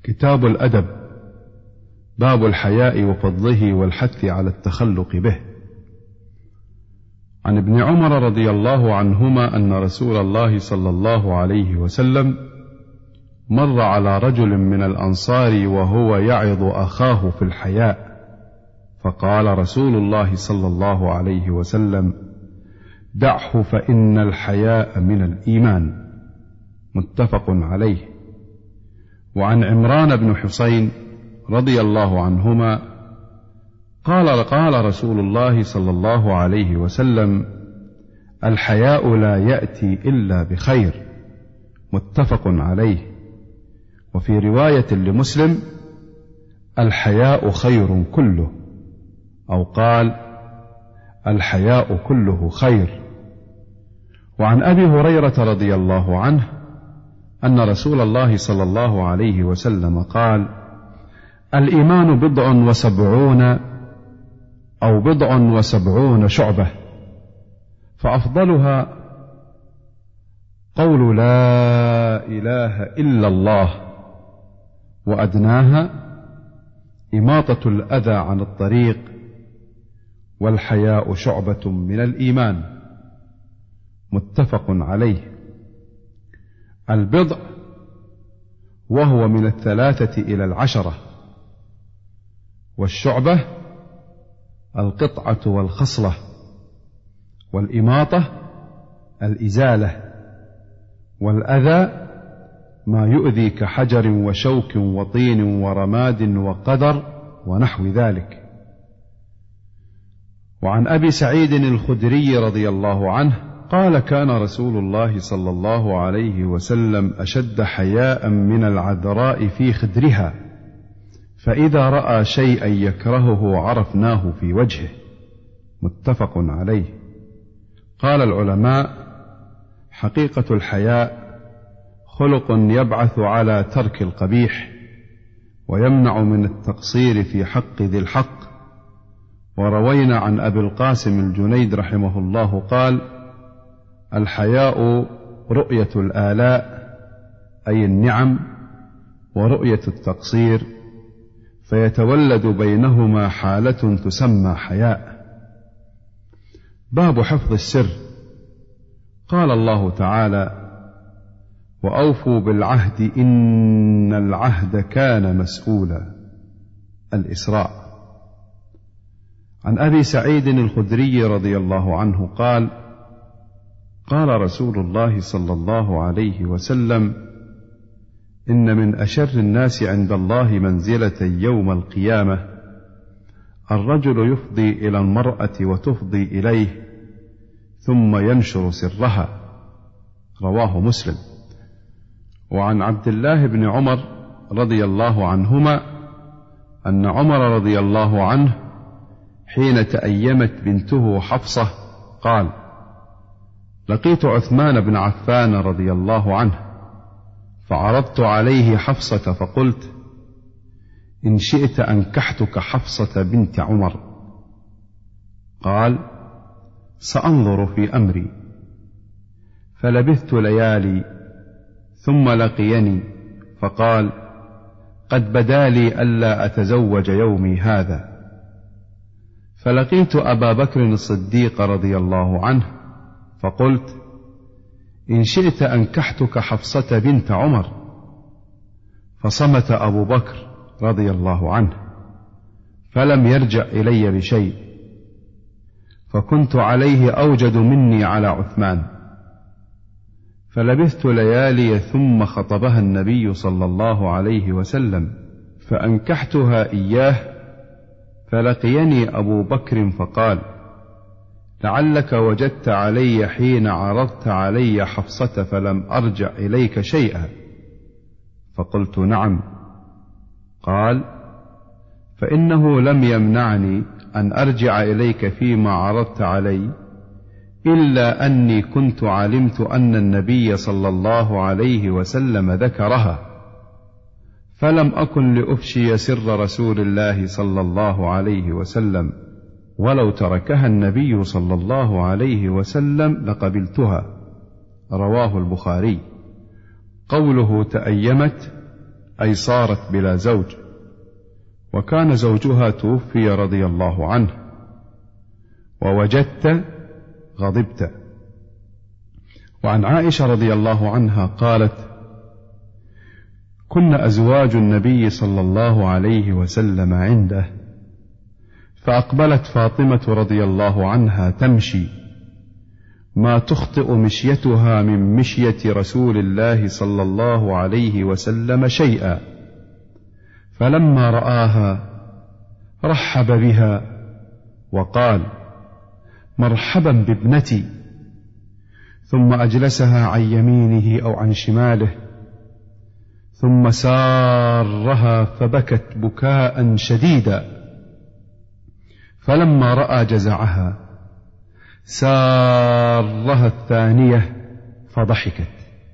كتاب الأدب. باب الحياء وفضله والحث على التخلق به. عن ابن عمر رضي الله عنهما أن رسول الله صلى الله عليه وسلم مر على رجل من الأنصار وهو يعظ أخاه في الحياء، فقال رسول الله صلى الله عليه وسلم: دعه فإن الحياء من الإيمان. متفق عليه. وعن عمران بن حسين رضي الله عنهما قال رسول الله صلى الله عليه وسلم: الحياء لا يأتي إلا بخير. متفق عليه. وفي رواية لمسلم: الحياء خير كله، أو قال: الحياء كله خير. وعن أبي هريرة رضي الله عنه أن رسول الله صلى الله عليه وسلم قال: الإيمان 79 شعبة، فأفضلها قول لا إله إلا الله، وأدناها إماطة الأذى عن الطريق، والحياء شعبة من الإيمان. متفق عليه. البضع وهو من 3 إلى 10، والشعبة القطعة والخصلة، والإماطة الإزالة، والأذى ما يؤذي كحجر وشوك وطين ورماد وقدر ونحو ذلك. وعن أبي سعيد الخدري رضي الله عنه قال: كان رسول الله صلى الله عليه وسلم أشد حياء من العذراء في خدرها، فإذا رأى شيئا يكرهه عرفناه في وجهه. متفق عليه. قال العلماء: حقيقة الحياء خلق يبعث على ترك القبيح، ويمنع من التقصير في حق ذي الحق. وروينا عن أبي القاسم الجنيد رحمه الله قال: الحياء رؤية الآلاء، أي النعم، ورؤية التقصير، فيتولد بينهما حالة تسمى حياء. باب حفظ السر. قال الله تعالى: وأوفوا بالعهد إن العهد كان مسؤولا. الإسراء. عن أبي سعيد الخدري رضي الله عنه قال: قال رسول الله صلى الله عليه وسلم: إن من أشر الناس عند الله منزلة يوم القيامة الرجل يفضي إلى المرأة وتفضي إليه ثم ينشر سرها. رواه مسلم. وعن عبد الله بن عمر رضي الله عنهما أن عمر رضي الله عنه حين تأيمت بنته حفصة قال: لقيت عثمان بن عفان رضي الله عنه فعرضت عليه حفصة فقلت: إن شئت أنكحتك حفصة بنت عمر. قال: سأنظر في أمري. فلبثت ليالي ثم لقيني فقال: قد بدا لي ألا أتزوج يومي هذا. فلقيت أبا بكر الصديق رضي الله عنه فقلت: إن شئت أنكحتك حفصة بنت عمر. فصمت أبو بكر رضي الله عنه فلم يرجع إلي بشيء، فكنت عليه أوجد مني على عثمان. فلبثت ليالي ثم خطبها النبي صلى الله عليه وسلم فأنكحتها إياه. فلقيني أبو بكر فقال: لعلك وجدت علي حين عرضت علي حفصة فلم أرجع إليك شيئا. فقلت: نعم. قال: فإنه لم يمنعني أن أرجع إليك فيما عرضت علي إلا أني كنت علمت أن النبي صلى الله عليه وسلم ذكرها، فلم أكن لأفشي سر رسول الله صلى الله عليه وسلم، ولو تركها النبي صلى الله عليه وسلم لقبلتها. رواه البخاري. قوله تأيمت أي صارت بلا زوج، وكان زوجها توفي رضي الله عنه. ووجدت غضبت. وعن عائشة رضي الله عنها قالت: كن أزواج النبي صلى الله عليه وسلم عنده، فأقبلت فاطمة رضي الله عنها تمشي ما تخطئ مشيتها من مشية رسول الله صلى الله عليه وسلم شيئا، فلما رآها رحب بها وقال: مرحبا بابنتي، ثم أجلسها عن يمينه أو عن شماله، ثم سارها فبكت بكاء شديدا، فلما رأى جزعها سارها الثانية فضحكت،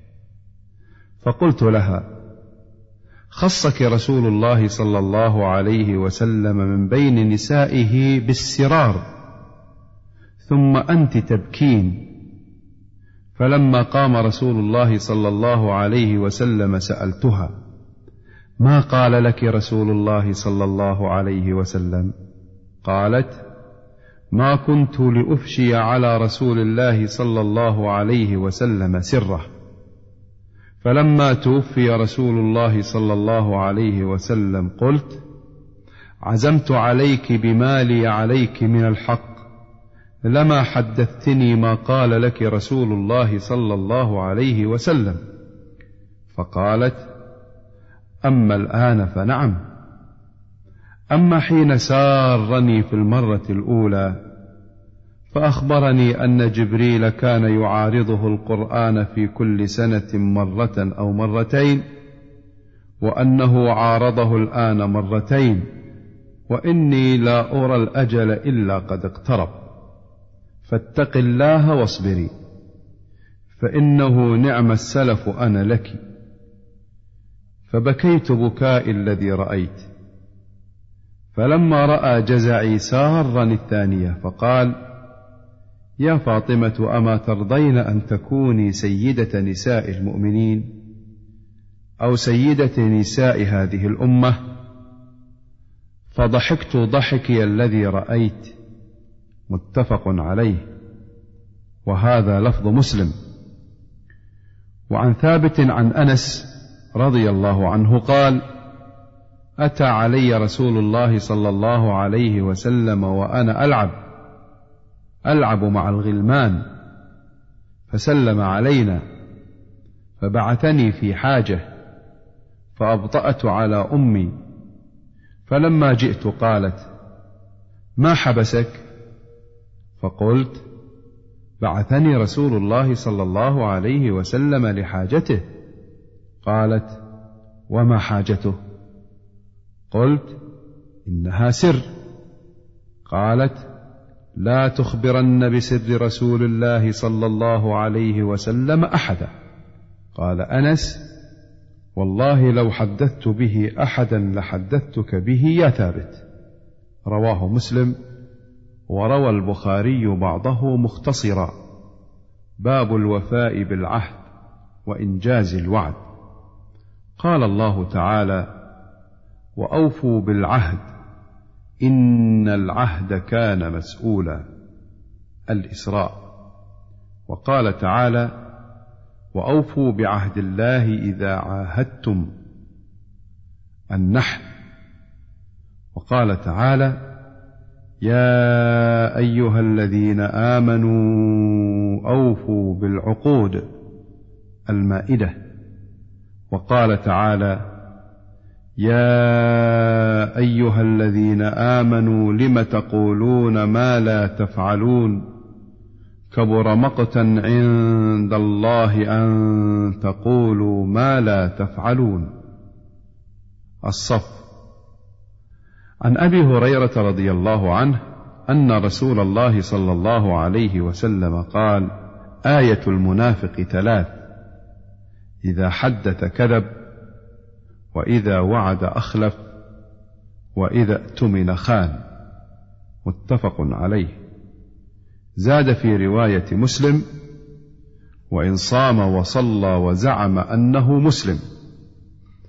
فقلت لها: خصك رسول الله صلى الله عليه وسلم من بين نسائه بالسرار، ثم أنت تبكين. فلما قام رسول الله صلى الله عليه وسلم سألتها: ما قال لك رسول الله صلى الله عليه وسلم؟ قالت: ما كنت لأفشي على رسول الله صلى الله عليه وسلم سره، فلما توفي رسول الله صلى الله عليه وسلم قلت: عزمت عليك بما لي عليك من الحق، لما حدثتني ما قال لك رسول الله صلى الله عليه وسلم. فقالت: أما الآن فنعم، أما حين سارني في المرة الأولى فأخبرني أن جبريل كان يعارضه القرآن في كل سنة مرة أو مرتين، وأنه عارضه الآن مرتين، وإني لا أرى الأجل إلا قد اقترب، فاتق الله واصبري، فإنه نعم السلف أنا لك. فبكيت بكاء الذي رأيت. فلما رأى جزعي سارني الثانية، فقال: يا فاطمة، أما ترضين أن تكوني سيدة نساء المؤمنين أو سيدة نساء هذه الأمة؟ فضحكت ضحكي الذي رأيت. متفق عليه، وهذا لفظ مسلم. وعن ثابت عن أنس رضي الله عنه قال: أتى علي رسول الله صلى الله عليه وسلم وأنا ألعب مع الغلمان، فسلم علينا، فبعثني في حاجة، فأبطأت على أمي، فلما جئت قالت: ما حبسك؟ فقلت: بعثني رسول الله صلى الله عليه وسلم لحاجته. قالت: وما حاجته؟ قلت: إنها سر. قالت: لا تخبرن بسر رسول الله صلى الله عليه وسلم أحدا. قال أنس: والله لو حدثت به أحدا لحدثتك به يا ثابت. رواه مسلم. وروى البخاري بعضه مختصرا. باب الوفاء بالعهد وإنجاز الوعد. قال الله تعالى: وأوفوا بالعهد إن العهد كان مسؤولا. الإسراء. وقال تعالى: وأوفوا بعهد الله إذا عاهدتم. النحل. وقال تعالى: يا أيها الذين آمنوا أوفوا بالعقود. المائدة. وقال تعالى: يا أيها الذين آمنوا لم تقولون ما لا تفعلون كبر مقتا عند الله أن تقولوا ما لا تفعلون. الصف. عن أبي هريرة رضي الله عنه أن رسول الله صلى الله عليه وسلم قال: آية المنافق 3: إذا حدث كذب، وإذا وعد أخلف، وإذا اؤتمن خان. متفق عليه. زاد في رواية مسلم: وإن صام وصلى وزعم أنه مسلم.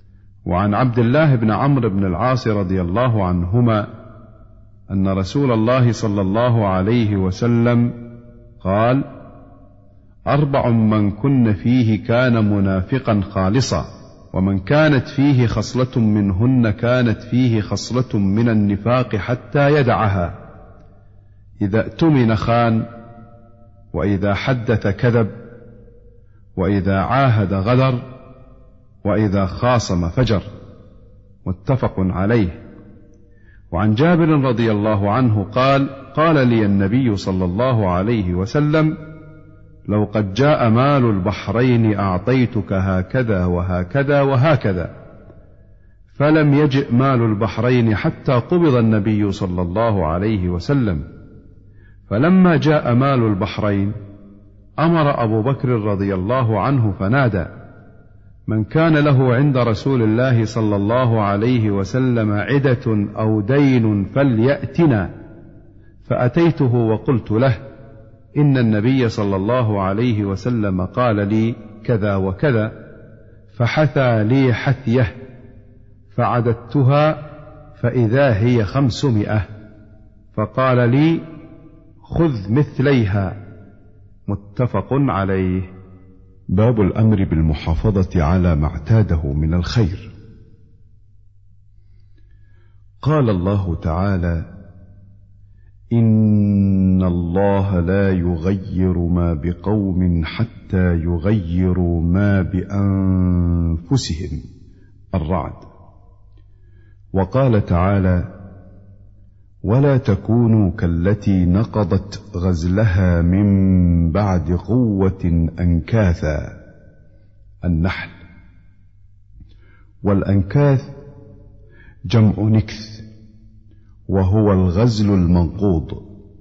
وعن عبد الله بن عمرو بن العاص رضي الله عنهما أن رسول الله صلى الله عليه وسلم قال: 4 من كن فيه كان منافقا خالصا، ومن كانت فيه خصلة منهن كانت فيه خصلة من النفاق حتى يدعها: إذا اؤتمن خان، وإذا حدث كذب، وإذا عاهد غدر، وإذا خاصم فجر. متفق عليه. وعن جابر رضي الله عنه قال: قال لي النبي صلى الله عليه وسلم: لو قد جاء مال البحرين أعطيتك هكذا وهكذا وهكذا. فلم يجئ مال البحرين حتى قبض النبي صلى الله عليه وسلم. فلما جاء مال البحرين أمر أبو بكر رضي الله عنه فنادى: من كان له عند رسول الله صلى الله عليه وسلم عدة أو دين فليأتنا. فأتيته وقلت له: إن النبي صلى الله عليه وسلم قال لي كذا وكذا، فحثى لي حثيه، فعددتها فإذا هي 500، فقال لي: خذ مثليها. متفق عليه. باب الأمر بالمحافظة على ما اعتاده من الخير. قال الله تعالى: إن الله لا يغير ما بقوم حتى يغيروا ما بأنفسهم. الرعد. وقال تعالى: ولا تكونوا كالتي نقضت غزلها من بعد قوة أنكاثا. النحل. والأنكاث جمع نكث، وهو الغزل المنقوض.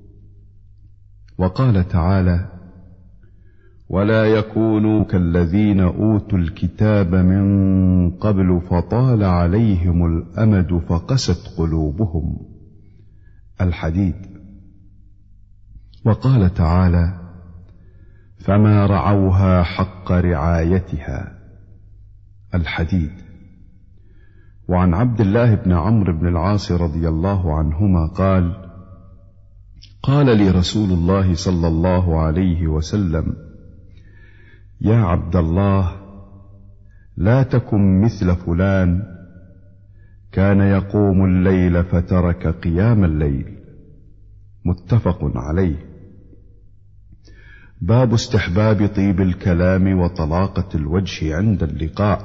وقال تعالى: ولا يكونوا كالذين أوتوا الكتاب من قبل فطال عليهم الأمد فقست قلوبهم. الحديد. وقال تعالى: فما رعوها حق رعايتها. الحديد. وعن عبد الله بن عمرو بن العاص رضي الله عنهما قال: قال لي رسول الله صلى الله عليه وسلم: يا عبد الله، لا تكن مثل فلان، كان يقوم الليل فترك قيام الليل. متفق عليه. باب استحباب طيب الكلام وطلاقة الوجه عند اللقاء.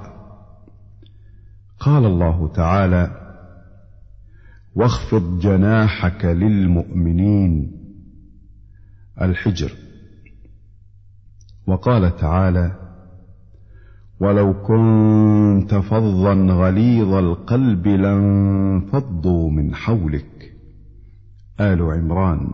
قال الله تعالى: واخفض جناحك للمؤمنين. الحجر. وقال تعالى: ولو كنت فظا غليظ القلب لانفضوا من حولك. آل عمران.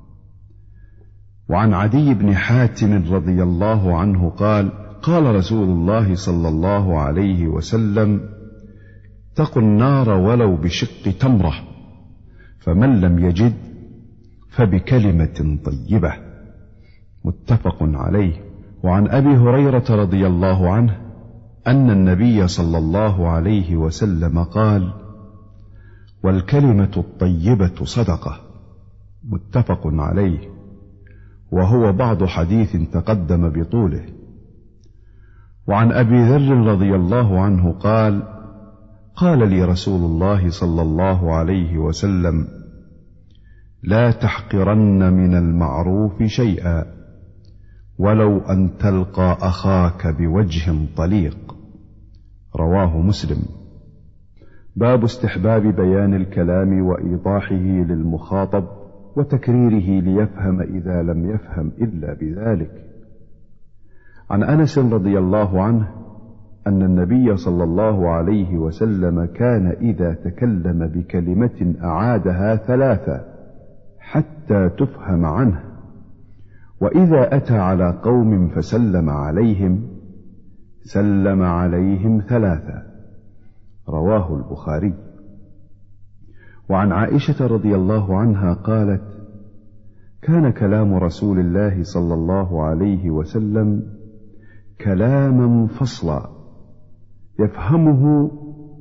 وعن عدي بن حاتم رضي الله عنه قال: قال رسول الله صلى الله عليه وسلم: اتقوا النار ولو بشق تمرة، فمن لم يجد فبكلمة طيبة. متفق عليه. وعن أبي هريرة رضي الله عنه أن النبي صلى الله عليه وسلم قال: والكلمة الطيبة صدقة. متفق عليه، وهو بعض حديث تقدم بطوله. وعن أبي ذر رضي الله عنه قال: قال لي رسول الله صلى الله عليه وسلم: لا تحقرن من المعروف شيئا، ولو أن تلقى أخاك بوجه طليق. رواه مسلم. باب استحباب بيان الكلام وإيضاحه للمخاطب وتكريره ليفهم إذا لم يفهم إلا بذلك. عن أنس رضي الله عنه أن النبي صلى الله عليه وسلم كان إذا تكلم بكلمة أعادها 3 حتى تفهم عنه، وإذا أتى على قوم فسلم عليهم سلم عليهم 3. رواه البخاري. وعن عائشة رضي الله عنها قالت: كان كلام رسول الله صلى الله عليه وسلم كلاما فصلا يفهمه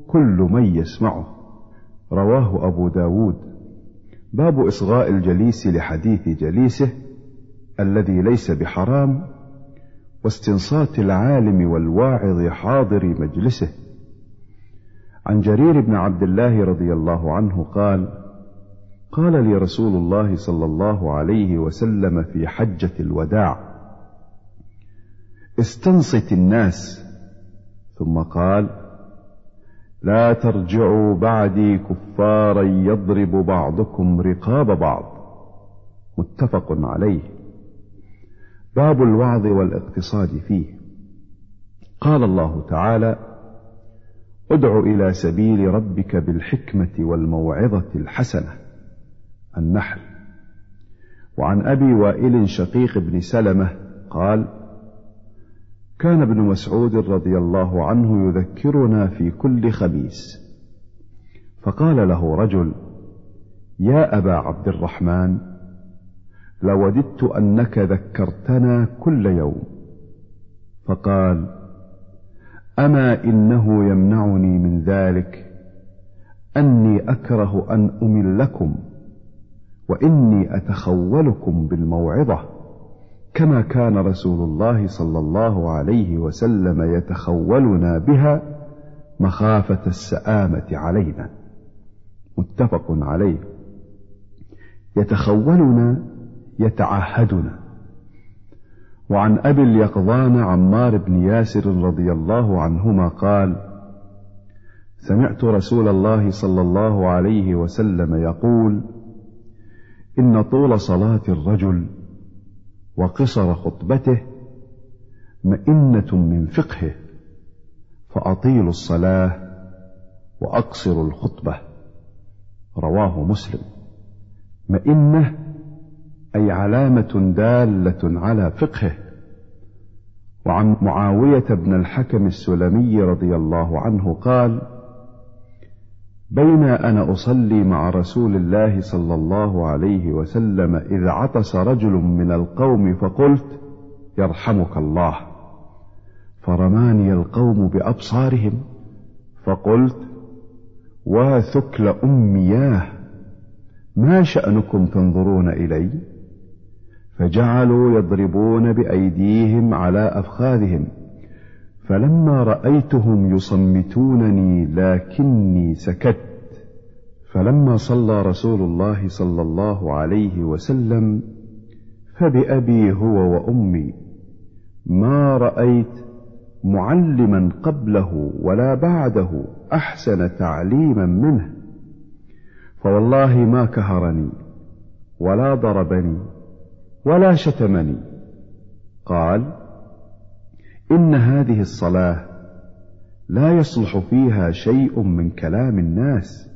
كل من يسمعه. رواه أبو داود. باب إصغاء الجليس لحديث جليسه الذي ليس بحرام، واستنصات العالم والواعظ حاضر مجلسه. عن جرير بن عبد الله رضي الله عنه قال: قال لي رسول الله صلى الله عليه وسلم في حجة الوداع: استنصت الناس. ثم قال: لا ترجعوا بعدي كفارا يضرب بعضكم رقاب بعض. متفق عليه. باب الوعظ والاقتصاد فيه. قال الله تعالى: ادع إلى سبيل ربك بالحكمة والموعظة الحسنة. النحل. وعن أبي وائل شقيق بن سلمة قال: كان ابن مسعود رضي الله عنه يذكرنا في كل خميس، فقال له رجل: يا أبا عبد الرحمن، لوددت أنك ذكرتنا كل يوم. فقال: أما إنه يمنعني من ذلك أني أكره أن أملكم، وإني أتخولكم بالموعظة، كما كان رسول الله صلى الله عليه وسلم يتخولنا بها مخافة السآمة علينا. متفق عليه. يتخولنا يتعهدنا. وعن أبي اليقظان عمار بن ياسر رضي الله عنهما قال: سمعت رسول الله صلى الله عليه وسلم يقول: إن طول صلاة الرجل وقصر خطبته مئنة من فقهه، فأطيلوا الصلاة وأقصروا الخطبة. رواه مسلم. مئنة أي علامة دالة على فقهه. وعن معاوية بن الحكم السلمي رضي الله عنه قال: بين أنا أصلي مع رسول الله صلى الله عليه وسلم إذ عطس رجل من القوم فقلت: يرحمك الله، فرماني القوم بأبصارهم، فقلت: وثكل أمياه، ما شأنكم تنظرون إلي؟ فجعلوا يضربون بأيديهم على أفخاذهم، فلما رأيتهم يصمتونني لكني سكت. فلما صلى رسول الله صلى الله عليه وسلم فبأبي هو وأمي ما رأيت معلما قبله ولا بعده أحسن تعليما منه، فوالله ما كهرني ولا ضربني ولا شتمني. قال: إن هذه الصلاة لا يصلح فيها شيء من كلام الناس،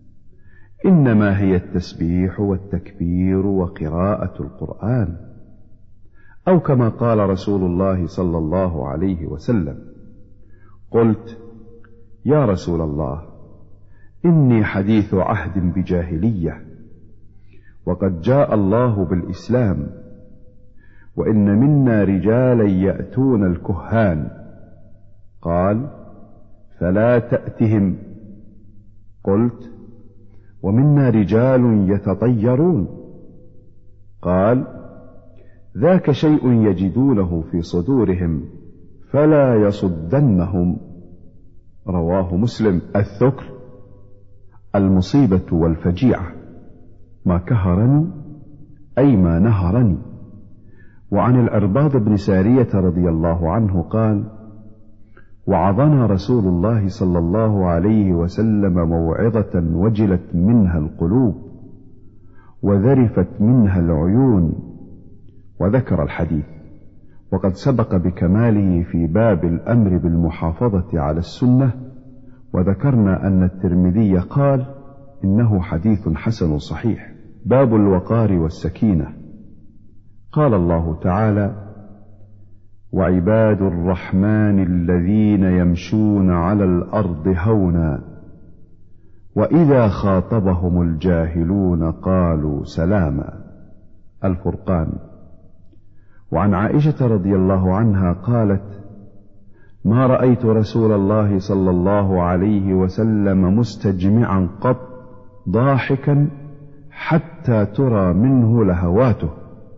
إنما هي التسبيح والتكبير وقراءة القرآن، أو كما قال رسول الله صلى الله عليه وسلم. قلت: يا رسول الله، إني حديث عهد بجاهلية، وقد جاء الله بالإسلام، وإن منا رجالا يأتون الكهان. قال: فلا تأتهم. قلت: ومنا رجال يتطيرون. قال: ذاك شيء يجدونه في صدورهم فلا يصدنهم. رواه مسلم. الثكل المصيبة والفجيعة. ما كهرني أي ما نهرني. وعن العرباض بن سارية رضي الله عنه قال: وعظنا رسول الله صلى الله عليه وسلم موعظة وجلت منها القلوب وذرفت منها العيون. وذكر الحديث، وقد سبق بكماله في باب الأمر بالمحافظة على السنة. وذكرنا أن الترمذي قال: إنه حديث حسن صحيح. باب الوقار والسكينة. قال الله تعالى: وعباد الرحمن الذين يمشون على الأرض هونا وإذا خاطبهم الجاهلون قالوا سلاما. الفرقان. وعن عائشة رضي الله عنها قالت: ما رأيت رسول الله صلى الله عليه وسلم مستجمعا قط ضاحكا حتى ترى منه لهواته،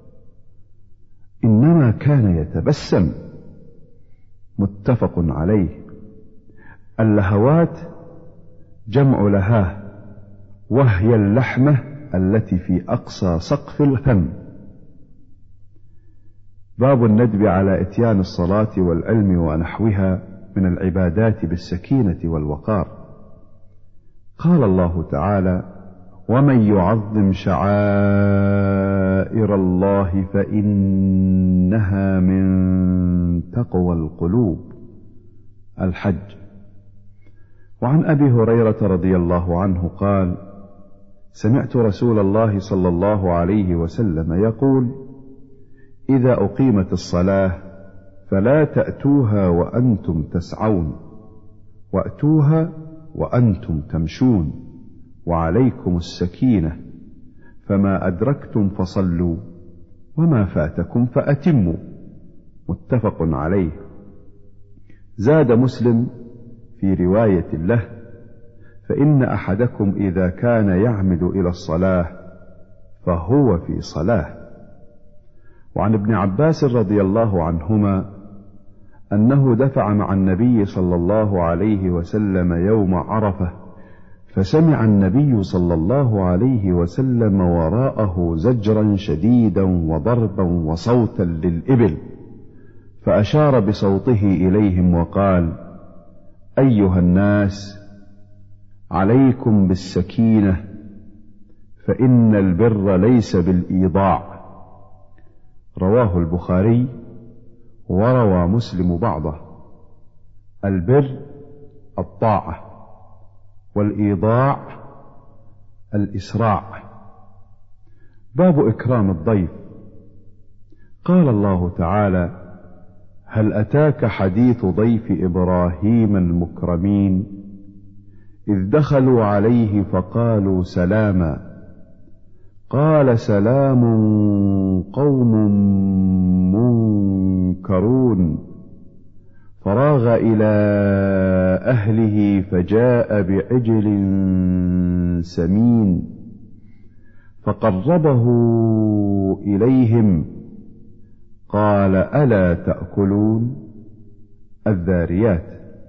إنما كان يتبسم. متفق عليه. اللهوات جمع لهاه، وهي اللحمة التي في أقصى سقف الفم. باب الندب على إتيان الصلاة والعلم ونحوها من العبادات بالسكينة والوقار. قال الله تعالى: ومن يعظم شعائر الله فإنها من تقوى القلوب. الحج. وعن أبي هريرة رضي الله عنه قال: سمعت رسول الله صلى الله عليه وسلم يقول: إذا أقيمت الصلاة فلا تأتوها وأنتم تسعون، وأتوها وأنتم تمشون، وعليكم السكينة، فما أدركتم فصلوا وما فاتكم فأتموا. متفق عليه. زاد مسلم في رواية له: فإن أحدكم إذا كان يعمد إلى الصلاة فهو في صلاة. وعن ابن عباس رضي الله عنهما أنه دفع مع النبي صلى الله عليه وسلم يوم عرفة، فسمع النبي صلى الله عليه وسلم وراءه زجرا شديدا وضربا وصوتا للإبل، فأشار بصوته إليهم وقال: أيها الناس، عليكم بالسكينة، فإن البر ليس بالإيضاع. رواه البخاري، وروى مسلم بعضه. البر الطاعة، والإيضاع الإسراع. باب إكرام الضيف. قال الله تعالى: هل أتاك حديث ضيف إبراهيم المكرمين إذ دخلوا عليه فقالوا سلاما، قال سلام قوم منكرون، فراغ إلى أهله فجاء بعجل سمين فقربه إليهم قال ألا تأكلون؟ الذاريات.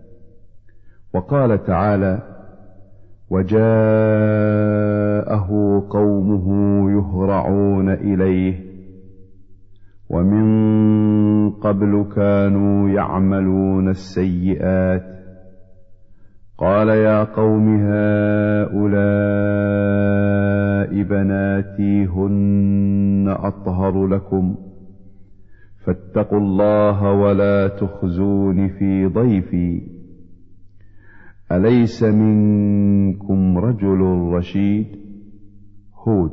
وقال تعالى: وجاءه قومه يهرعون إليه ومن قبل كانوا يعملون السيئات، قال يا قوم هؤلاء بناتي هن أطهر لكم فاتقوا الله ولا تخزون في ضيفي، أليس منكم رجل رشيد؟ هود.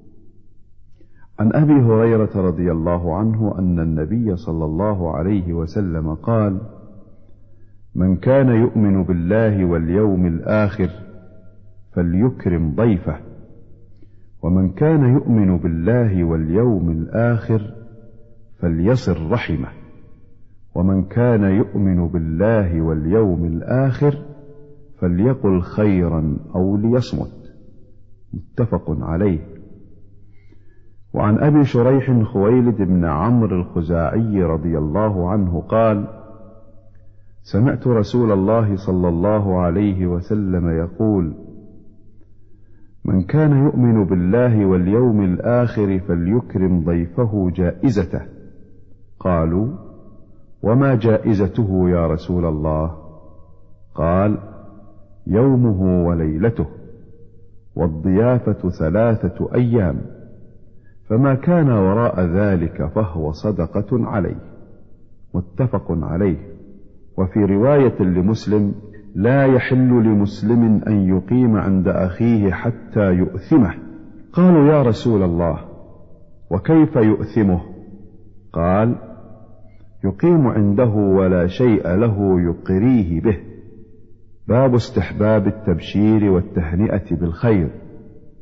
عن أبي هريرة رضي الله عنه أن النبي صلى الله عليه وسلم قال: من كان يؤمن بالله واليوم الآخر فليكرم ضيفه، ومن كان يؤمن بالله واليوم الآخر فليصل رحمه، ومن كان يؤمن بالله واليوم الآخر فليقل خيرا أو ليصمت. متفق عليه. وعن أبي شريح خويلد بن عمرو الخزاعي رضي الله عنه قال: سمعت رسول الله صلى الله عليه وسلم يقول: من كان يؤمن بالله واليوم الآخر فليكرم ضيفه جائزته. قالوا: وما جائزته يا رسول الله؟ قال: يومه وليلته، والضيافة 3 أيام، فما كان وراء ذلك فهو صدقة عليه. متفق عليه. وفي رواية لمسلم: لا يحل لمسلم أن يقيم عند أخيه حتى يؤثمه. قالوا: يا رسول الله، وكيف يؤثمه؟ قال: يقيم عنده ولا شيء له يقريه به. باب استحباب التبشير والتهنئة بالخير.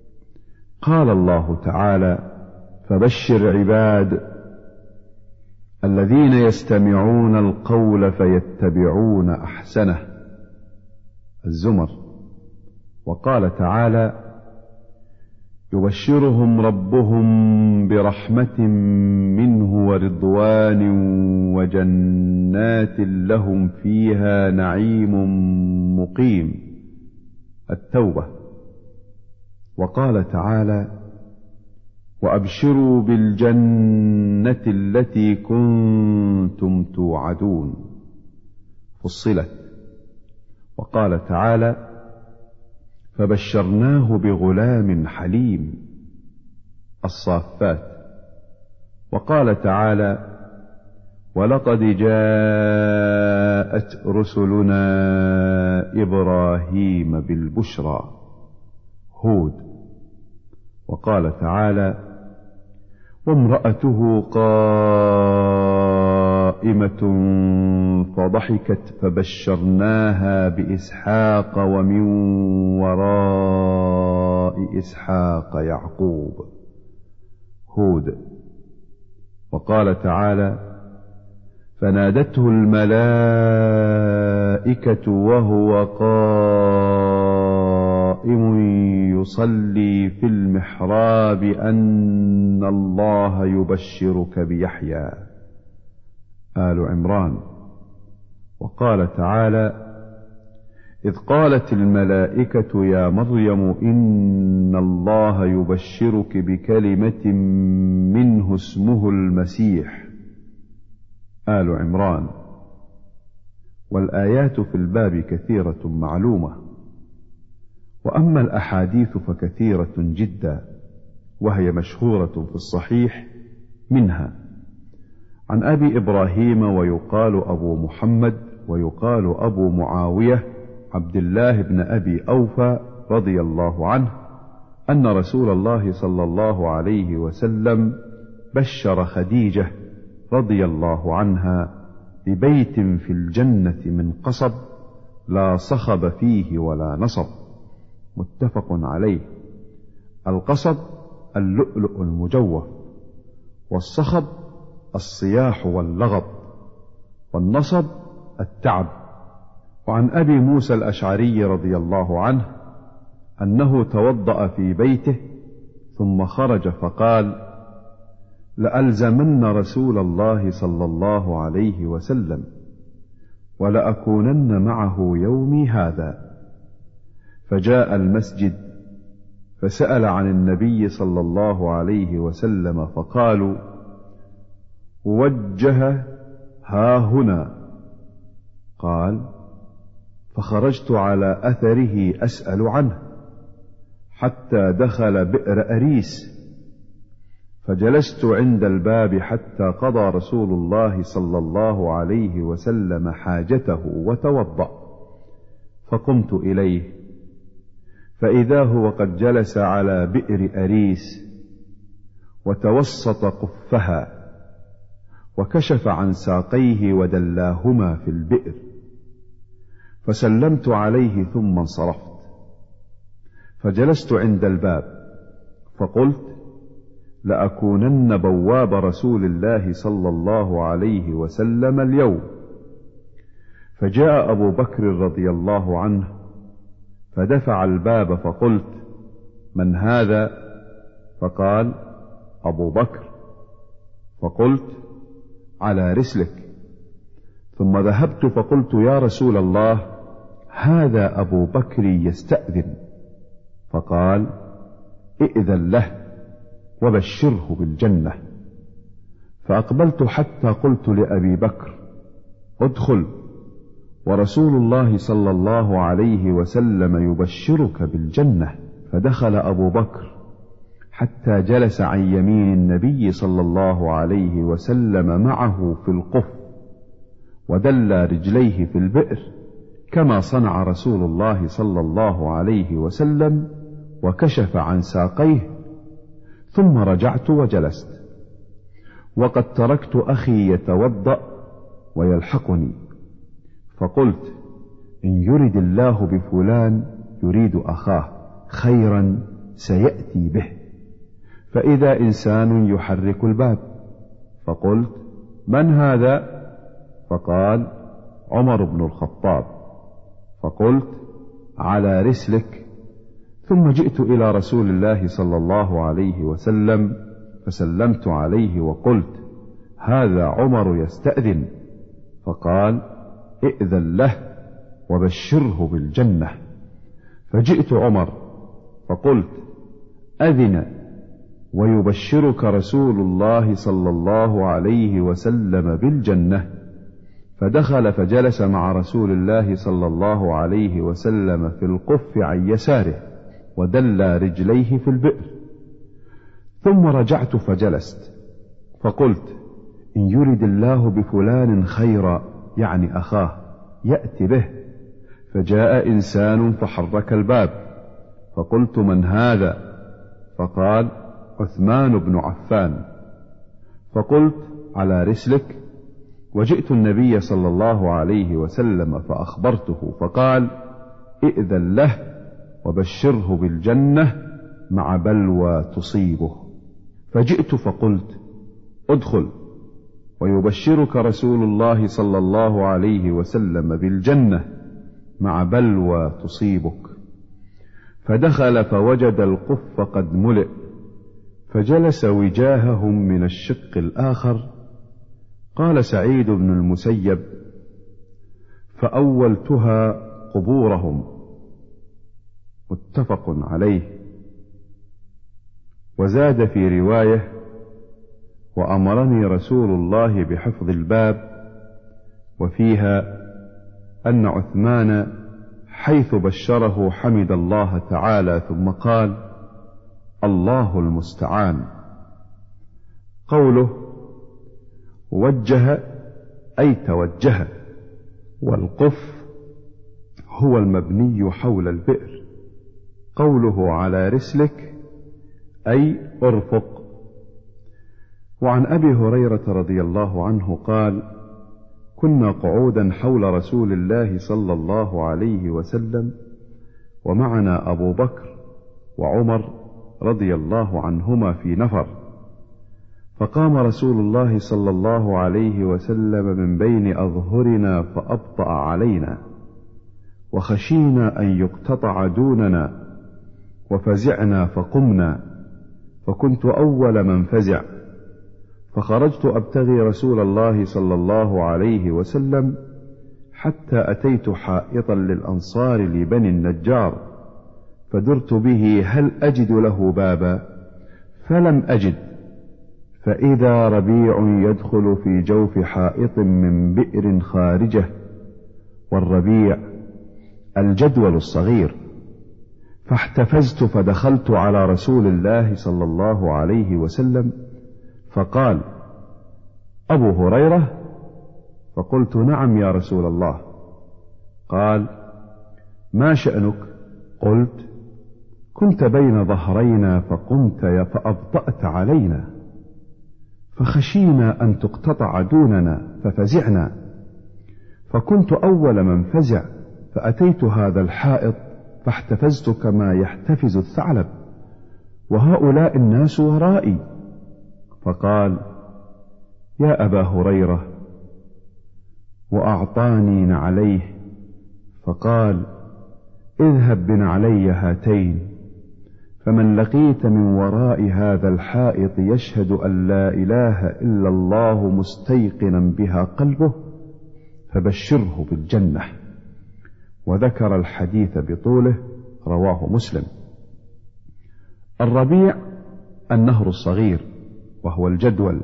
قال الله تعالى: فبشر عباد الذين يستمعون القول فيتبعون أحسنه. الزمر. وقال تعالى: يبشرهم ربهم برحمة منه ورضوان وجنات لهم فيها نعيم مقيم. التوبة. وقال تعالى: وأبشروا بالجنة التي كنتم توعدون. فصلت. وقال تعالى: فبشرناه بغلام حليم. الصافات. وقال تعالى: ولقد جاءت رسلنا إبراهيم بالبشرى. هود. وقال تعالى: وامرأته قائمة فضحكت فبشرناها بإسحاق ومن وراء إسحاق يعقوب. هود. وقال تعالى: فنادته الملائكة وهو قائم يصلي في المحراب أن الله يبشرك بيحيى. آل عمران. وقال تعالى: إذ قالت الملائكة يا مريم إن الله يبشرك بكلمة منه اسمه المسيح. آل عمران. والآيات في الباب كثيرة معلومة، وأما الأحاديث فكثيرة جدا، وهي مشهورة في الصحيح، منها عن أبي إبراهيم ويقال أبو محمد ويقال أبو معاوية عبد الله بن أبي أوفى رضي الله عنه أن رسول الله صلى الله عليه وسلم بشر خديجة رضي الله عنها ببيت في الجنة من قصب لا صخب فيه ولا نصب. متفق عليه. القصب اللؤلؤ المجوف، والصخب الصياح واللغط، والنصب التعب. وعن أبي موسى الأشعري رضي الله عنه أنه توضأ في بيته ثم خرج فقال: لألزمن رسول الله صلى الله عليه وسلم ولأكونن معه يومي هذا. فجاء المسجد فسأل عن النبي صلى الله عليه وسلم فقالوا: وجه ها هنا. قال: فخرجت على أثره أسأل عنه حتى دخل بئر أريس، فجلست عند الباب حتى قضى رسول الله صلى الله عليه وسلم حاجته وتوضأ، فقمت إليه فإذا هو قد جلس على بئر أريس وتوسط قفها، وكشف عن ساقيه ودلاهما في البئر، فسلمت عليه ثم انصرفت. فجلست عند الباب فقلت: لأكونن بواب رسول الله صلى الله عليه وسلم اليوم. فجاء أبو بكر رضي الله عنه فدفع الباب فقلت: من هذا؟ فقال: أبو بكر. فقلت: على رسلك. ثم ذهبت فقلت: يا رسول الله، هذا أبو بكر يستأذن. فقال: ائذن له وبشره بالجنة. فأقبلت حتى قلت لأبي بكر: ادخل، ورسول الله صلى الله عليه وسلم يبشرك بالجنة. فدخل أبو بكر حتى جلس عن يمين النبي صلى الله عليه وسلم معه في القف، ودلى رجليه في البئر كما صنع رسول الله صلى الله عليه وسلم، وكشف عن ساقيه، ثم رجعت وجلست، وقد تركت أخي يتوضأ ويلحقني، فقلت: إن يرد الله بفلان يريد أخاه خيرا سيأتي به. فإذا إنسان يحرك الباب، فقلت: من هذا؟ فقال: عمر بن الخطاب. فقلت: على رسلك. ثم جئت إلى رسول الله صلى الله عليه وسلم فسلمت عليه وقلت: هذا عمر يستأذن. فقال: ائذن له وبشره بالجنة. فجئت عمر فقلت: أذن ويبشرك رسول الله صلى الله عليه وسلم بالجنة. فدخل فجلس مع رسول الله صلى الله عليه وسلم في القف عن يساره ودلى رجليه في البئر. ثم رجعت فجلست فقلت: إن يرد الله بفلان خيرا، يعني أخاه، يأتي به. فجاء إنسان فحرك الباب، فقلت: من هذا؟ فقال: عثمان بن عفان. فقلت: على رسلك. وجئت النبي صلى الله عليه وسلم فأخبرته، فقال: ائذن له وبشره بالجنة مع بلوى تصيبه. فجئت فقلت: ادخل ويبشرك رسول الله صلى الله عليه وسلم بالجنة مع بلوى تصيبك. فدخل فوجد القف قد ملئ، فجلس وجاههم من الشق الآخر. قال سعيد بن المسيب: فأولتها قبورهم. متفق عليه. وزاد في رواية: وأمرني رسول الله بحفظ الباب. وفيها أن عثمان حيث بشره حمد الله تعالى ثم قال: الله المستعان. قوله وجه أي توجه، والقف هو المبني حول البئر. قوله على رسلك أي ارفق. وعن أبي هريرة رضي الله عنه قال: كنا قعودا حول رسول الله صلى الله عليه وسلم، ومعنا أبو بكر وعمر رضي الله عنهما في نفر. فقام رسول الله صلى الله عليه وسلم من بين أظهرنا فأبطأ علينا، وخشينا أن يقتطع دوننا، وفزعنا فقمنا، فكنت أول من فزع. فخرجت أبتغي رسول الله صلى الله عليه وسلم حتى أتيت حائطا للأنصار لبني النجار، فدرت به هل أجد له بابا، فلم أجد. فإذا ربيع يدخل في جوف حائط من بئر خارجه، والربيع الجدول الصغير. فاحتفزت فدخلت على رسول الله صلى الله عليه وسلم، فقال: أبو هريرة؟ فقلت: نعم يا رسول الله. قال: ما شأنك؟ قلت: كنت بين ظهرينا فقمت فأبطأت علينا، فخشينا أن تقتطع دوننا ففزعنا، فكنت أول من فزع، فأتيت هذا الحائط فاحتفزت كما يحتفز الثعلب، وهؤلاء الناس ورائي. فقال: يا أبا هريرة، وأعطاني نعليه، فقال: اذهب بنعلي هاتين، فمن لقيت من وراء هذا الحائط يشهد أن لا إله إلا الله مستيقنا بها قلبه فبشره بالجنة. وذكر الحديث بطوله، رواه مسلم. الربيع النهر الصغير وهو الجدول.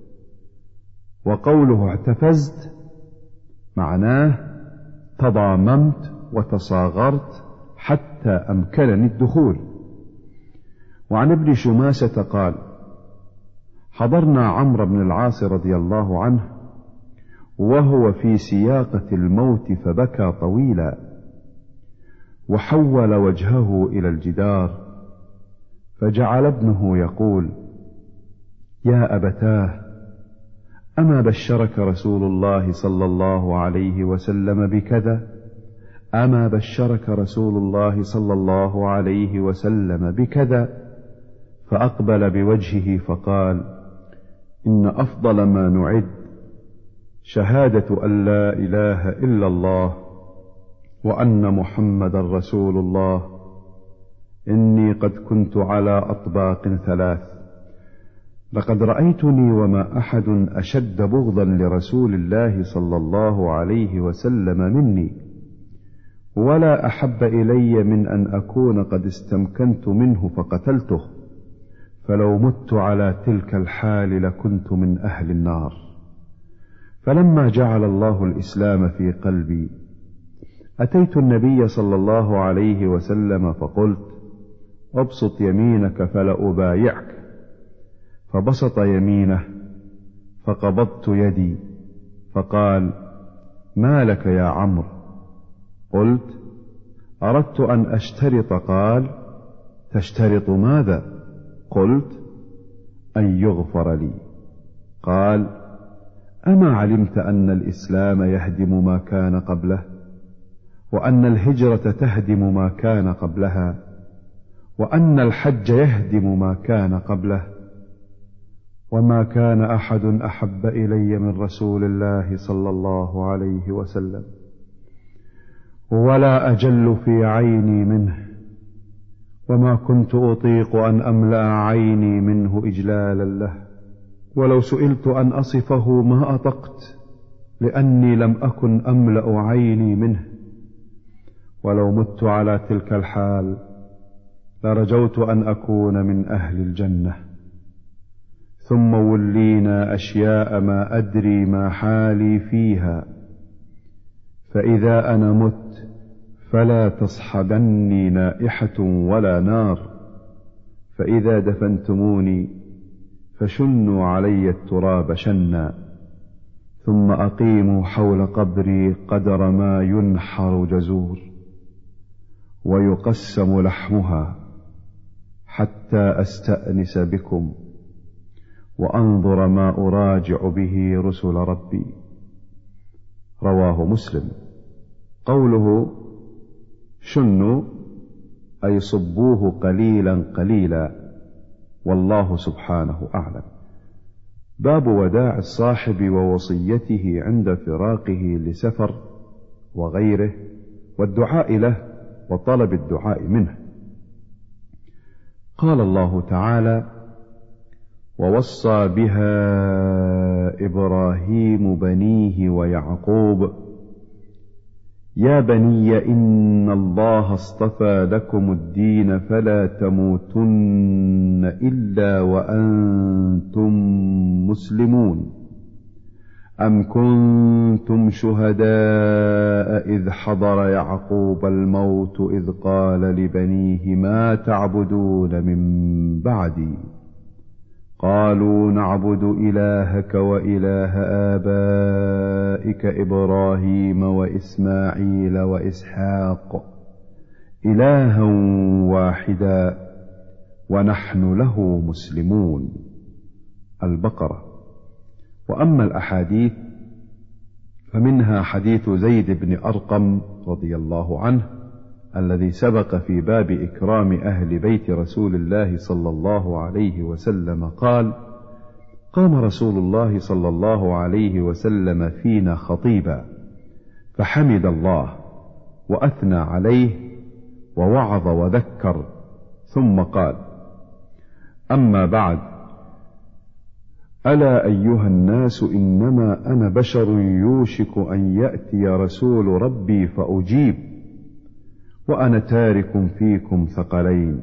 وقوله احتفزت معناه تضاممت وتصاغرت حتى أمكنني الدخول. وعن ابن شماسة قال: حضرنا عمرو بن العاص رضي الله عنه وهو في سياقة الموت فبكى طويلا، وحول وجهه إلى الجدار، فجعل ابنه يقول: يا أبتاه، أما بشرك رسول الله صلى الله عليه وسلم بكذا؟ أما بشرك رسول الله صلى الله عليه وسلم بكذا؟ فأقبل بوجهه فقال: إن أفضل ما نعد شهادة أن لا إله إلا الله وأن محمدا رسول الله، إني قد كنت على أطباق 3. لقد رأيتني وما أحد أشد بغضا لرسول الله صلى الله عليه وسلم مني، ولا أحب إلي من أن أكون قد استمكنت منه فقتلته، فلو مت على تلك الحال لكنت من أهل النار. فلما جعل الله الإسلام في قلبي أتيت النبي صلى الله عليه وسلم فقلت: أبسط يمينك فلأبايعك. فبسط يمينه فقبضت يدي فقال: ما لك يا عمرو؟ قلت: أردت أن أشترط. قال: تشترط ماذا؟ قلت: أن يغفر لي. قال: أما علمت أن الإسلام يهدم ما كان قبله، وأن الهجرة تهدم ما كان قبلها، وأن الحج يهدم ما كان قبله؟ وما كان أحد أحب إلي من رسول الله صلى الله عليه وسلم، ولا أجل في عيني منه، وما كنت أطيق أن أملأ عيني منه إجلالا له، ولو سئلت أن أصفه ما أطقت، لأني لم أكن أملأ عيني منه. ولو مت على تلك الحال لرجوت أن أكون من أهل الجنة. ثم ولينا أشياء ما أدري ما حالي فيها، فإذا أنا مت فلا تصحبني نائحة ولا نار، فإذا دفنتموني فشنوا علي التراب شنا، ثم أقيموا حول قبري قدر ما ينحر جزور ويقسم لحمها، حتى أستأنس بكم وأنظر ما أراجع به رسل ربي. رواه مسلم. قوله شنوا أي صبوه قليلا قليلا، والله سبحانه أعلم. باب وداع الصاحب ووصيته عند فراقه لسفر وغيره، والدعاء له وطلب الدعاء منه. قال الله تعالى: ووصى بها إبراهيم بنيه ويعقوب يا بني إن الله اصطفى لكم الدين فلا تموتن إلا وأنتم مسلمون. أم كنتم شهداء إذ حضر يعقوب الموت إذ قال لبنيه ما تعبدون من بعدي قالوا نعبد إلهك وإله آبائك إبراهيم وإسماعيل وإسحاق إلها واحدا ونحن له مسلمون. البقرة. وأما الأحاديث فمنها حديث زيد بن أرقم رضي الله عنه الذي سبق في باب إكرام أهل بيت رسول الله صلى الله عليه وسلم قال: قام رسول الله صلى الله عليه وسلم فينا خطيبا فحمد الله وأثنى عليه ووعظ وذكر، ثم قال: أما بعد، ألا أيها الناس إنما أنا بشر يوشك أن يأتي رسول ربي فأجيب، وأنا تارك فيكم ثقلين،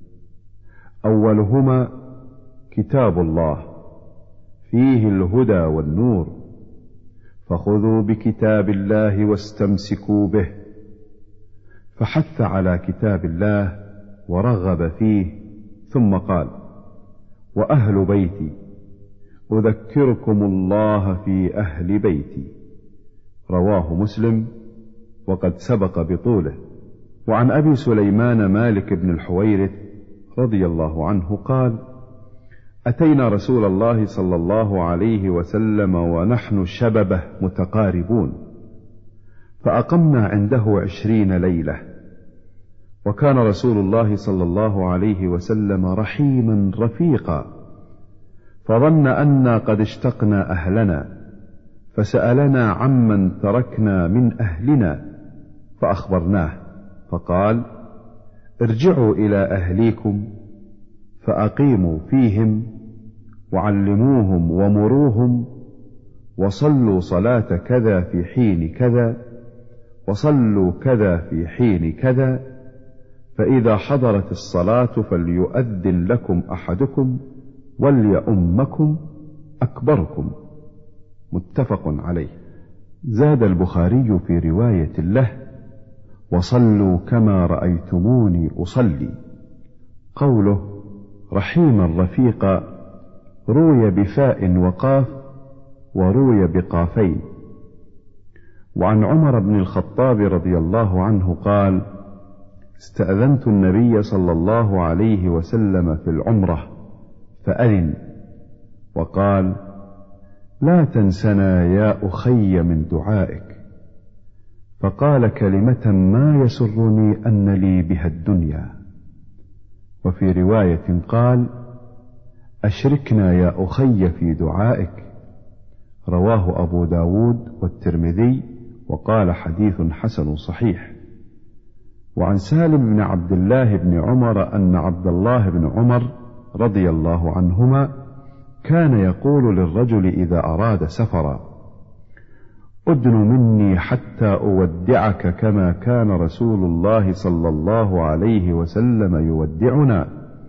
أولهما كتاب الله فيه الهدى والنور، فخذوا بكتاب الله واستمسكوا به. فحث على كتاب الله ورغب فيه، ثم قال: وأهل بيتي أذكركم الله في أهل بيتي. رواه مسلم وقد سبق بطوله. وعن أبي سليمان مالك بن الحويرث رضي الله عنه قال: أتينا رسول الله صلى الله عليه وسلم ونحن شببه متقاربون، فأقمنا عنده 20 ليلة، وكان رسول الله صلى الله عليه وسلم رحيما رفيقا، فظن أنا قد اشتقنا أهلنا، فسألنا عمن تركنا من أهلنا فأخبرناه، فقال: ارجعوا إلى أهليكم فأقيموا فيهم وعلموهم ومروهم، وصلوا صلاة كذا في حين كذا، وصلوا كذا في حين كذا، فإذا حضرت الصلاة فليؤذن لكم أحدكم وليؤمكم أكبركم. متفق عليه. زاد البخاري في رواية له: وصلوا كما رأيتموني أصلي. قوله رحيما رفيقا روي بفاء وقاف، وروي بقافين. وعن عمر بن الخطاب رضي الله عنه قال: استأذنت النبي صلى الله عليه وسلم في العمرة فأذن، وقال: لا تنسنا يا أخي من دعائك. فقال كلمة ما يسرني أن لي بها الدنيا. وفي رواية قال: أشركنا يا أخي في دعائك. رواه أبو داود والترمذي، وقال حديث حسن صحيح. وعن سالم بن عبد الله بن عمر أن عبد الله بن عمر رضي الله عنهما كان يقول للرجل إذا أراد سفرا: أدن مني حتى أودعك كما كان رسول الله صلى الله عليه وسلم يودعنا،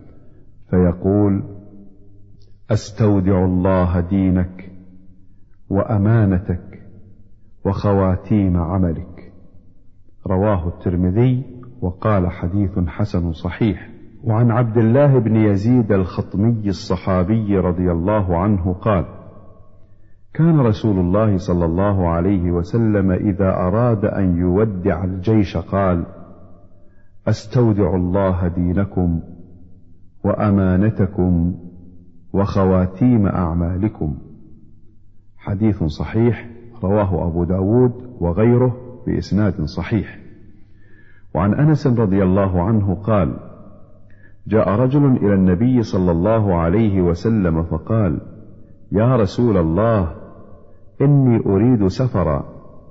فيقول: أستودع الله دينك وأمانتك وخواتيم عملك. رواه الترمذي، وقال حديث حسن صحيح. وعن عبد الله بن يزيد الخطمي الصحابي رضي الله عنه قال: كان رسول الله صلى الله عليه وسلم إذا أراد أن يودع الجيش قال: أستودع الله دينكم وأمانتكم وخواتيم أعمالكم. حديث صحيح، رواه أبو داود وغيره بإسناد صحيح. وعن أنس رضي الله عنه قال: جاء رجل إلى النبي صلى الله عليه وسلم فقال: يا رسول الله، إني أريد سفرا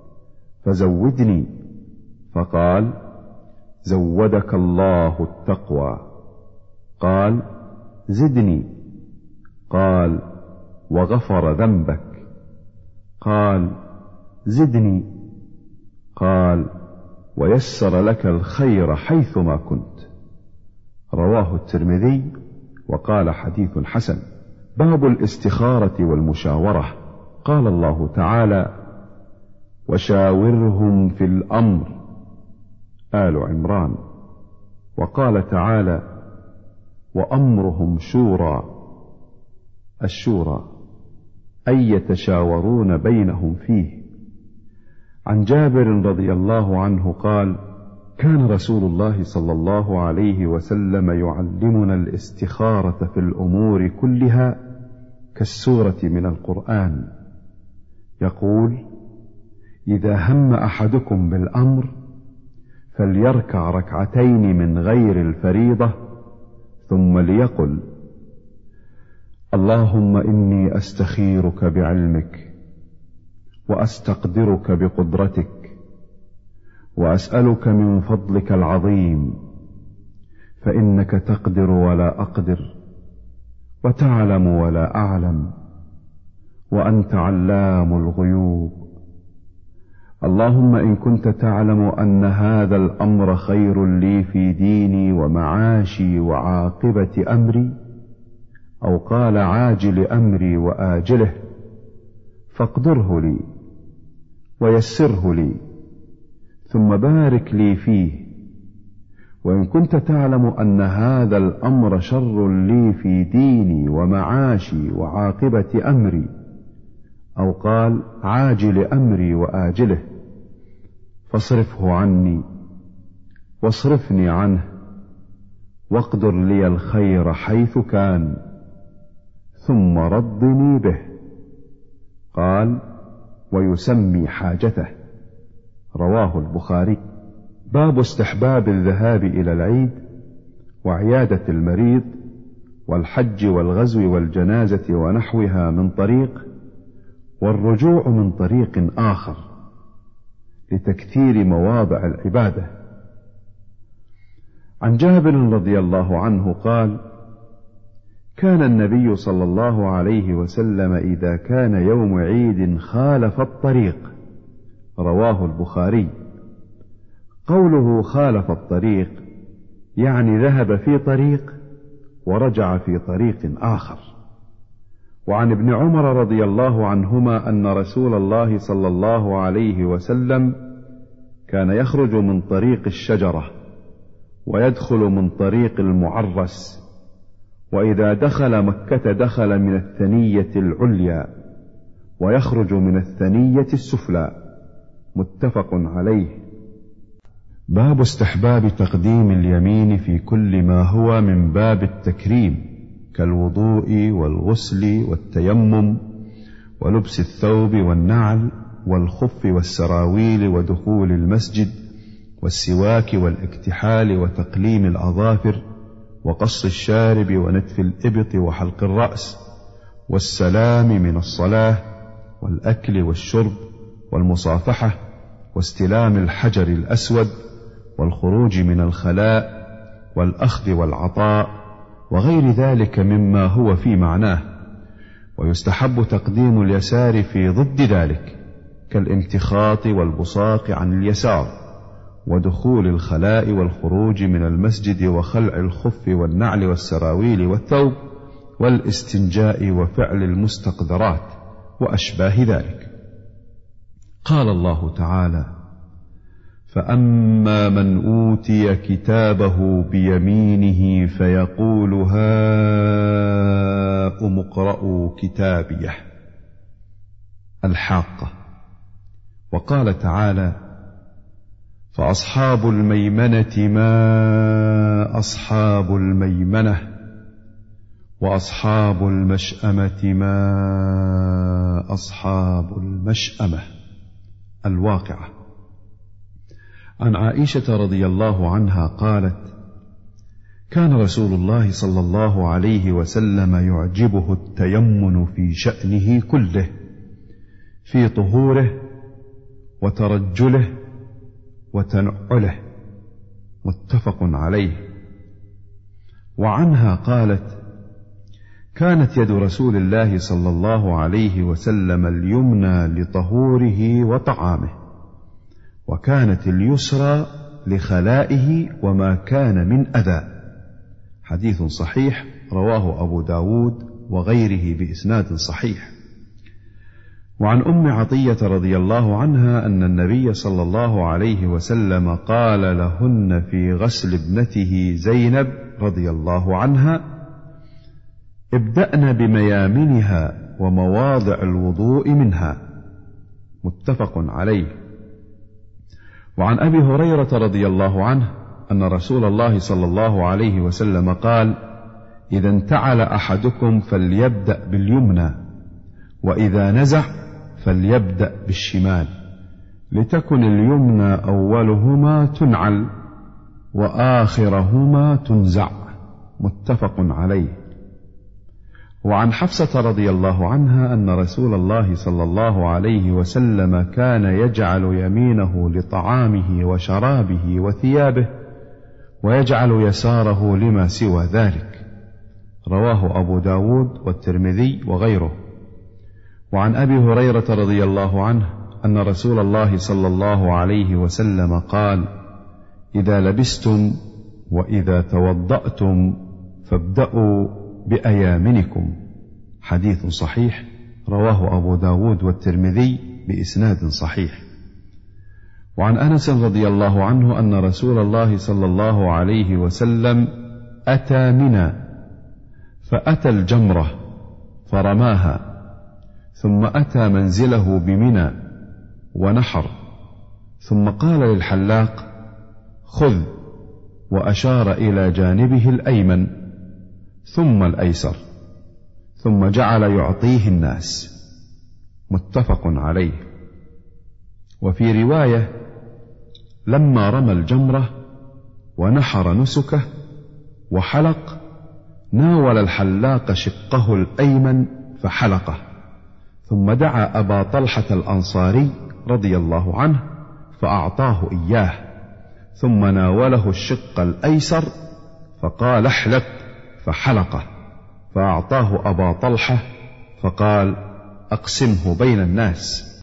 فزودني. فقال: زودك الله التقوى. قال: زدني. قال: وغفر ذنبك. قال: زدني. قال: ويسر لك الخير حيثما كنت. رواه الترمذي، وقال حديث حسن. باب الاستخارة والمشاورة. قال الله تعالى: وشاورهم في الأمر، آل عمران. وقال تعالى: وأمرهم شورى، الشورى، أي يتشاورون بينهم فيه. عن جابر رضي الله عنه قال: كان رسول الله صلى الله عليه وسلم يعلمنا الاستخارة في الأمور كلها كالسورة من القرآن. يقول: إذا هم أحدكم بالأمر فليركع ركعتين من غير الفريضة، ثم ليقل: اللهم إني أستخيرك بعلمك، وأستقدرك بقدرتك، وأسألك من فضلك العظيم، فإنك تقدر ولا أقدر، وتعلم ولا أعلم، وأنت علام الغيوب. اللهم إن كنت تعلم أن هذا الأمر خير لي في ديني ومعاشي وعاقبة أمري، أو قال عاجل أمري وآجله، فاقدره لي ويسره لي، ثم بارك لي فيه. وإن كنت تعلم أن هذا الأمر شر لي في ديني ومعاشي وعاقبة أمري، أو قال عاجل أمري وآجله، فاصرفه عني واصرفني عنه، واقدر لي الخير حيث كان، ثم ردني به. قال: ويسمي حاجته. رواه البخاري. باب استحباب الذهاب إلى العيد وعيادة المريض والحج والغزو والجنازة ونحوها من طريق، والرجوع من طريق آخر لتكثير مواضع العبادة. عن جابر رضي الله عنه قال: كان النبي صلى الله عليه وسلم إذا كان يوم عيد خالف الطريق. رواه البخاري. قوله خالف الطريق يعني ذهب في طريق ورجع في طريق آخر. وعن ابن عمر رضي الله عنهما أن رسول الله صلى الله عليه وسلم كان يخرج من طريق الشجرة ويدخل من طريق المعرس، وإذا دخل مكة دخل من الثنية العليا ويخرج من الثنية السفلى. متفق عليه. باب استحباب تقديم اليمين في كل ما هو من باب التكريم كالوضوء والغسل والتيمم ولبس الثوب والنعل والخف والسراويل ودخول المسجد والسواك والاكتحال وتقليم الأظافر وقص الشارب ونتف الإبط وحلق الرأس والسلام من الصلاة والأكل والشرب والمصافحة واستلام الحجر الأسود والخروج من الخلاء والأخذ والعطاء وغير ذلك مما هو في معناه. ويستحب تقديم اليسار في ضد ذلك كالامتخاط والبصاق عن اليسار ودخول الخلاء والخروج من المسجد وخلع الخف والنعل والسراويل والثوب والاستنجاء وفعل المستقذرات وأشباه ذلك. قال الله تعالى: فأما من أوتي كتابه بيمينه فيقول هاؤم اقرءوا كتابيه. الحاقة. وقال تعالى: فأصحاب الميمنة ما أصحاب الميمنة وأصحاب المشأمة ما أصحاب المشأمة. الواقعة. عن عائشة رضي الله عنها قالت: كان رسول الله صلى الله عليه وسلم يعجبه التيمن في شأنه كله، في طهوره وترجله وتنعله. متفق عليه. وعنها قالت: كانت يد رسول الله صلى الله عليه وسلم اليمنى لطهوره وطعامه، وكانت اليسرى لخلائه وما كان من أذى. حديث صحيح رواه أبو داود وغيره بإسناد صحيح. وعن أم عطية رضي الله عنها أن النبي صلى الله عليه وسلم قال لهن في غسل ابنته زينب رضي الله عنها: ابدأن بميامنها ومواضع الوضوء منها. متفق عليه. وعن أبي هريرة رضي الله عنه أن رسول الله صلى الله عليه وسلم قال: إذا انتعل أحدكم فليبدأ باليمنى، وإذا نزع فليبدأ بالشمال، لتكن اليمنى أولهما تنعل وآخرهما تنزع. متفق عليه. وعن حفصة رضي الله عنها أن رسول الله صلى الله عليه وسلم كان يجعل يمينه لطعامه وشرابه وثيابه، ويجعل يساره لما سوى ذلك. رواه أبو داود والترمذي وغيره. وعن أبي هريرة رضي الله عنه أن رسول الله صلى الله عليه وسلم قال: إذا لبستم وإذا توضأتم فابدأوا بأيامنكم. حديث صحيح رواه أبو داود والترمذي بإسناد صحيح. وعن أنس رضي الله عنه أن رسول الله صلى الله عليه وسلم أتى منى فأتى الجمرة فرماها، ثم أتى منزله بمنى ونحر، ثم قال للحلاق: خذ، وأشار إلى جانبه الأيمن ثم الأيسر، ثم جعل يعطيه الناس. متفق عليه. وفي رواية: لما رمى الجمرة ونحر نسكه وحلق، ناول الحلاق شقه الأيمن فحلقه، ثم دعا أبا طلحة الأنصاري رضي الله عنه فأعطاه إياه، ثم ناوله الشق الأيسر فقال احلق، فحلقه، فأعطاه أبا طلحة فقال اقسمه بين الناس.